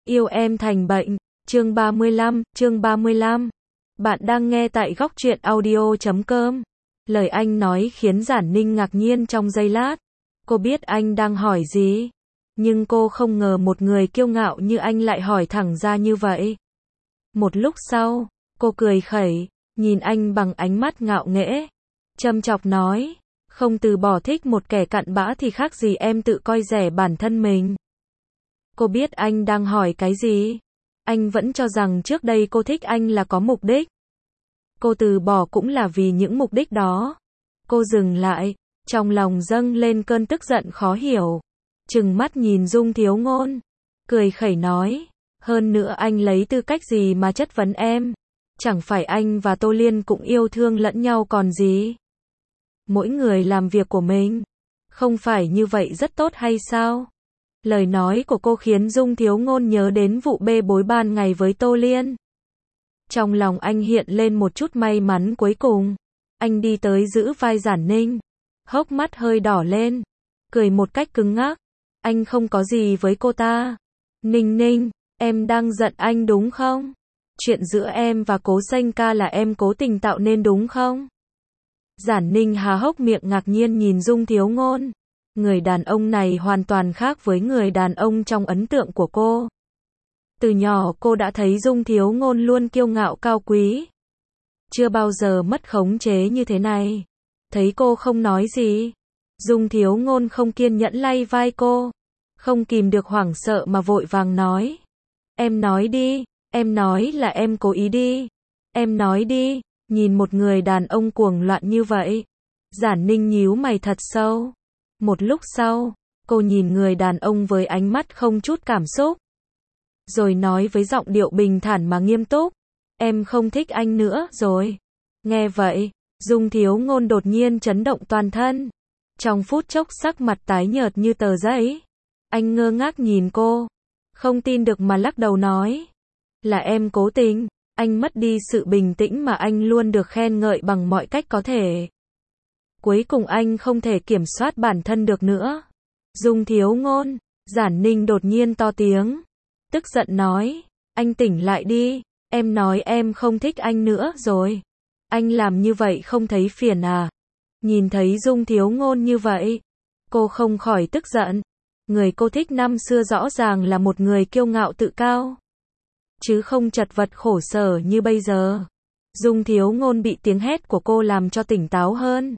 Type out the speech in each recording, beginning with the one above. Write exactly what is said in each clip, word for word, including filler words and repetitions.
Yêu em thành bệnh, chương ba mươi lăm, chương ba mươi lăm. Bạn đang nghe tại góc truyện audio chấm com. Lời anh nói khiến Giản Ninh ngạc nhiên trong giây lát. Cô biết anh đang hỏi gì, nhưng cô không ngờ một người kiêu ngạo như anh lại hỏi thẳng ra như vậy. Một lúc sau, cô cười khẩy, nhìn anh bằng ánh mắt ngạo nghễ, châm chọc nói, không từ bỏ thích một kẻ cặn bã thì khác gì em tự coi rẻ bản thân mình. Cô biết anh đang hỏi cái gì. Anh vẫn cho rằng trước đây cô thích anh là có mục đích. Cô từ bỏ cũng là vì những mục đích đó. Cô dừng lại, trong lòng dâng lên cơn tức giận khó hiểu. Trừng mắt nhìn Dung Thiếu Ngôn, cười khẩy nói, hơn nữa anh lấy tư cách gì mà chất vấn em? Chẳng phải anh và Tô Liên cũng yêu thương lẫn nhau còn gì? Mỗi người làm việc của mình, không phải như vậy rất tốt hay sao? Lời nói của cô khiến Dung Thiếu Ngôn nhớ đến vụ bê bối ban ngày với Tô Liên. Trong lòng anh hiện lên một chút may mắn cuối cùng. Anh đi tới giữ vai Giản Ninh, hốc mắt hơi đỏ lên, cười một cách cứng ngắc. Anh không có gì với cô ta. Ninh Ninh, em đang giận anh đúng không? Chuyện giữa em và Cố Xanh Ca là em cố tình tạo nên đúng không? Giản Ninh há hốc miệng ngạc nhiên nhìn Dung Thiếu Ngôn. Người đàn ông này hoàn toàn khác với người đàn ông trong ấn tượng của cô. Từ nhỏ cô đã thấy Dung Thiếu Ngôn luôn kiêu ngạo cao quý, chưa bao giờ mất khống chế như thế này. Thấy cô không nói gì, Dung Thiếu Ngôn không kiên nhẫn lay vai cô, không kìm được hoảng sợ mà vội vàng nói. Em nói đi, em nói là em cố ý đi. Em nói đi. Nhìn một người đàn ông cuồng loạn như vậy, Giản Ninh nhíu mày thật sâu. Một lúc sau, cô nhìn người đàn ông với ánh mắt không chút cảm xúc, rồi nói với giọng điệu bình thản mà nghiêm túc, em không thích anh nữa rồi. Nghe vậy, Dung Thiếu Ngôn đột nhiên chấn động toàn thân. Trong phút chốc sắc mặt tái nhợt như tờ giấy. Anh ngơ ngác nhìn cô, không tin được mà lắc đầu nói, là em cố tình. Anh mất đi sự bình tĩnh mà anh luôn được khen ngợi bằng mọi cách có thể. Cuối cùng anh không thể kiểm soát bản thân được nữa. Dung Thiếu Ngôn, Giản Ninh đột nhiên to tiếng, tức giận nói, anh tỉnh lại đi, em nói em không thích anh nữa rồi. Anh làm như vậy không thấy phiền à? Nhìn thấy Dung Thiếu Ngôn như vậy, cô không khỏi tức giận. Người cô thích năm xưa rõ ràng là một người kiêu ngạo tự cao, chứ không chật vật khổ sở như bây giờ. Dung Thiếu Ngôn bị tiếng hét của cô làm cho tỉnh táo hơn.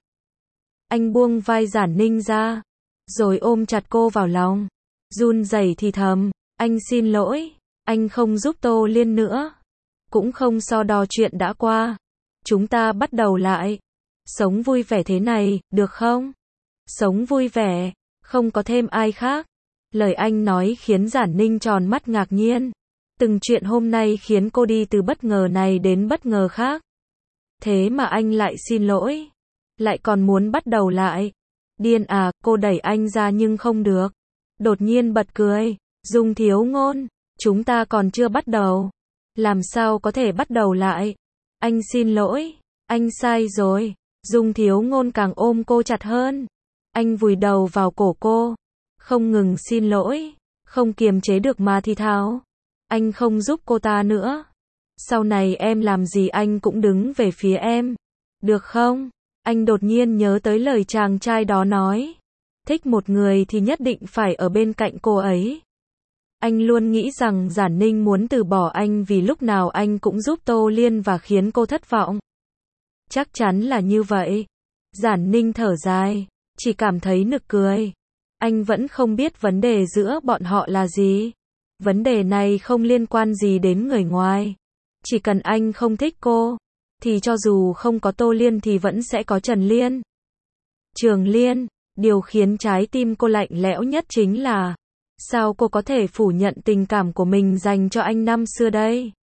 Anh buông vai Giản Ninh ra, rồi ôm chặt cô vào lòng, run rẩy thì thầm, anh xin lỗi, anh không giúp Tô Liên nữa, cũng không so đo chuyện đã qua. Chúng ta bắt đầu lại, sống vui vẻ thế này, được không? Sống vui vẻ, không có thêm ai khác. Lời anh nói khiến Giản Ninh tròn mắt ngạc nhiên. Từng chuyện hôm nay khiến cô đi từ bất ngờ này đến bất ngờ khác. Thế mà anh lại xin lỗi, lại còn muốn bắt đầu lại. Điên à, cô đẩy anh ra nhưng không được. Đột nhiên bật cười, Dung Thiếu Ngôn, chúng ta còn chưa bắt đầu. Làm sao có thể bắt đầu lại? Anh xin lỗi, anh sai rồi. Dung Thiếu Ngôn càng ôm cô chặt hơn. Anh vùi đầu vào cổ cô, không ngừng xin lỗi, không kiềm chế được mà thì thào. Anh không giúp cô ta nữa. Sau này em làm gì anh cũng đứng về phía em. Được không? Anh đột nhiên nhớ tới lời chàng trai đó nói. Thích một người thì nhất định phải ở bên cạnh cô ấy. Anh luôn nghĩ rằng Giản Ninh muốn từ bỏ anh vì lúc nào anh cũng giúp Tô Liên và khiến cô thất vọng. Chắc chắn là như vậy. Giản Ninh thở dài, chỉ cảm thấy nực cười. Anh vẫn không biết vấn đề giữa bọn họ là gì. Vấn đề này không liên quan gì đến người ngoài. Chỉ cần anh không thích cô, thì cho dù không có Tô Liên thì vẫn sẽ có Trần Liên, Trường Liên. Điều khiến trái tim cô lạnh lẽo nhất chính là, sao cô có thể phủ nhận tình cảm của mình dành cho anh năm xưa đây?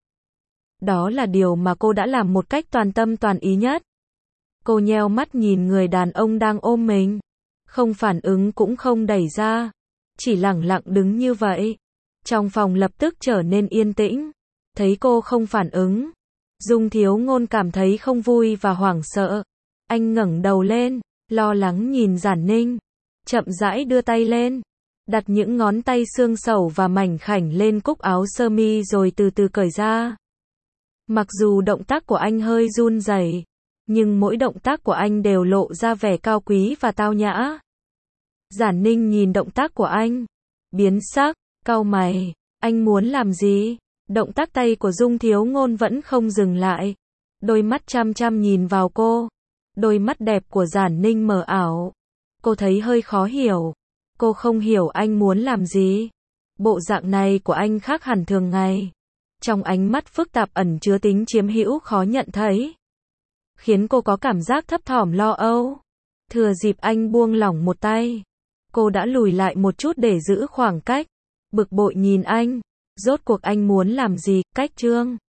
Đó là điều mà cô đã làm một cách toàn tâm toàn ý nhất. Cô nheo mắt nhìn người đàn ông đang ôm mình, không phản ứng cũng không đẩy ra, chỉ lẳng lặng đứng như vậy. Trong phòng lập tức trở nên yên tĩnh. Thấy cô không phản ứng, Dung Thiếu Ngôn cảm thấy không vui và hoảng sợ. Anh ngẩng đầu lên, lo lắng nhìn Giản Ninh, chậm rãi đưa tay lên, đặt những ngón tay xương sẩu và mảnh khảnh lên cúc áo sơ mi rồi từ từ cởi ra. Mặc dù động tác của anh hơi run rẩy, nhưng mỗi động tác của anh đều lộ ra vẻ cao quý và tao nhã. Giản Ninh nhìn động tác của anh, biến sắc, cau mày, anh muốn làm gì? Động tác tay của Dung Thiếu Ngôn vẫn không dừng lại, đôi mắt chăm chăm nhìn vào cô. Đôi mắt đẹp của Giản Ninh mờ ảo. Cô thấy hơi khó hiểu. Cô không hiểu anh muốn làm gì. Bộ dạng này của anh khác hẳn thường ngày. Trong ánh mắt phức tạp ẩn chứa tính chiếm hữu khó nhận thấy, khiến cô có cảm giác thấp thỏm lo âu. Thừa dịp anh buông lỏng một tay, cô đã lùi lại một chút để giữ khoảng cách. Bực bội nhìn anh. Rốt cuộc anh muốn làm gì? Cách Trương